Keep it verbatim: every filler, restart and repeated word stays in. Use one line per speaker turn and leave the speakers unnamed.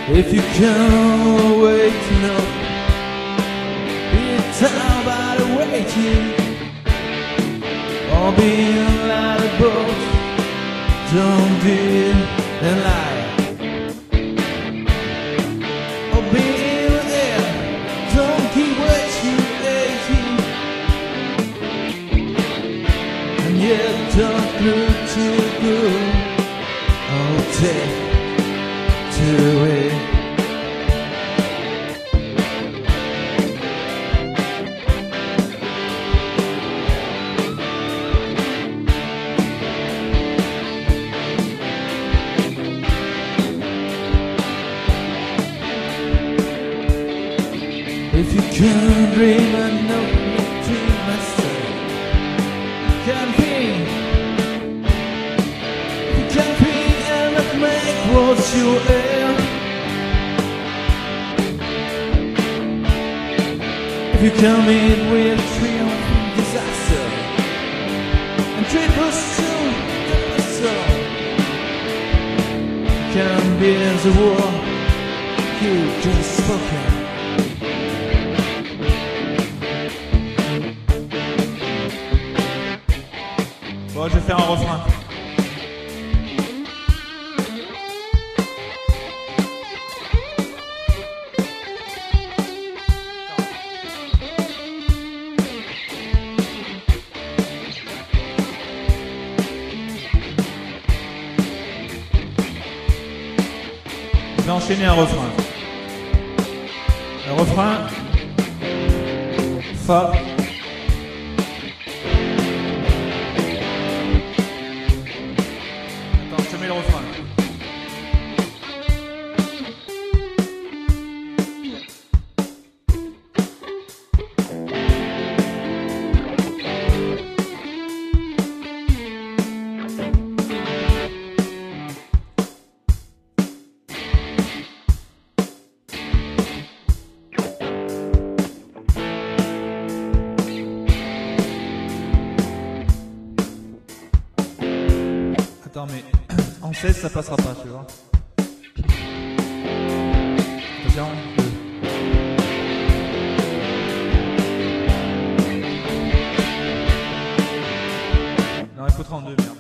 If you can't wait to know, be it time by the waiting, or being like a boat, don't deal and lie. Or being there, don't keep waiting, waiting, and yet don't look too good. Oh, take to it. If you can't dream and know you dream myself, you can't be. If you can't be and not make what you are. If you come in with triumph and disaster, and triple soon, triple soon, you can't be as a war you just spoken. Bon, je vais faire un refrain. Je vais enchaîner un refrain. Un refrain. Fa. Attends, mais en seize ça passera pas, tu vois. Attention. Non, il faut trente-deux, merde.